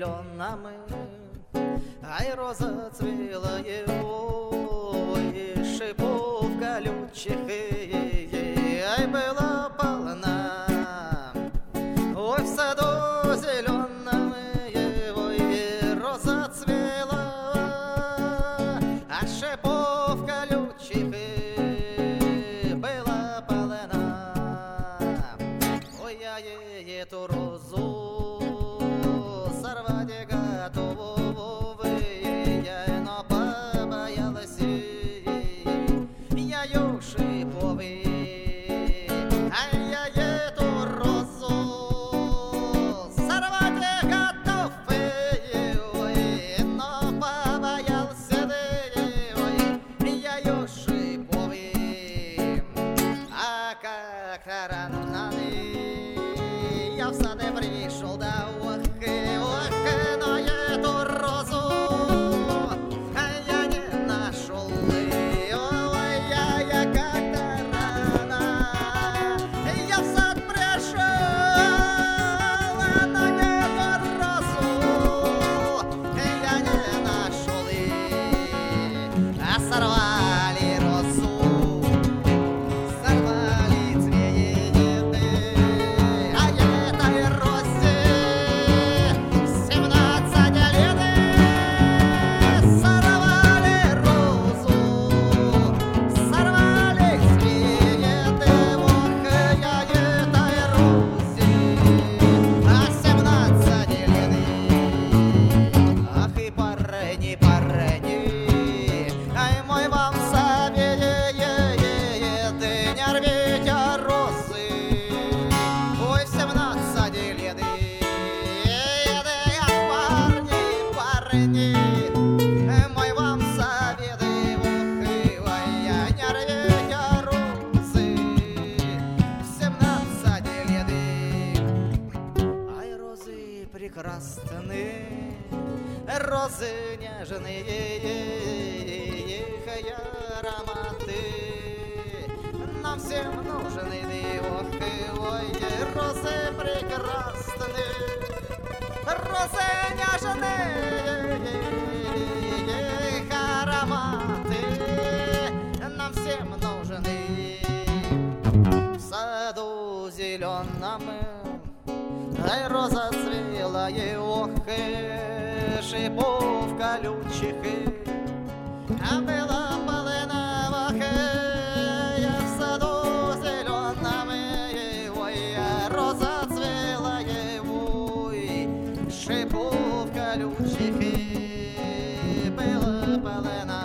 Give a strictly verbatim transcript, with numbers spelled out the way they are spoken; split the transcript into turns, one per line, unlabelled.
зеленом, ай, роза цвела его, и шипов колючих, ай, была полна. Ой, в саду зеленом его и роза цвела, а шипов колючих была полна. Ой, я эту розу сорвать готова, но побоялась я ее шиповой. А я эту розу сорвать готов, но побоялся я ее шиповой. А как рано я в сады пришел, да ох, ох, но эту розу я не нашел. Ой, я, я как-то рано я в сад пришел, но эту розу я не нашел. А сорвали розу, сорвали цветы, а этой розе семнадцать лет. Сорвали розу, сорвали цветы, ох, я этой розе, а семнадцать лет. Ах, и парни, парни, ай, мой вам совет, не рвите розы, ой, в семнадцать лет. Парни, парни, мой вам совет, ох, ой, не рвите розы, в семнадцать лет. Ай, розы прекрасные, розы нежные, их ароматы нам всем нужны. Ох, ой, розы прекрасные, розы нежные, их ароматы нам всем нужны. В саду зеленом, ай, роза цвела, и ох, шипов колючих, а была полна, ох, я в саду зеленом, ой, роза цвела, ой, шипов колючих была полна.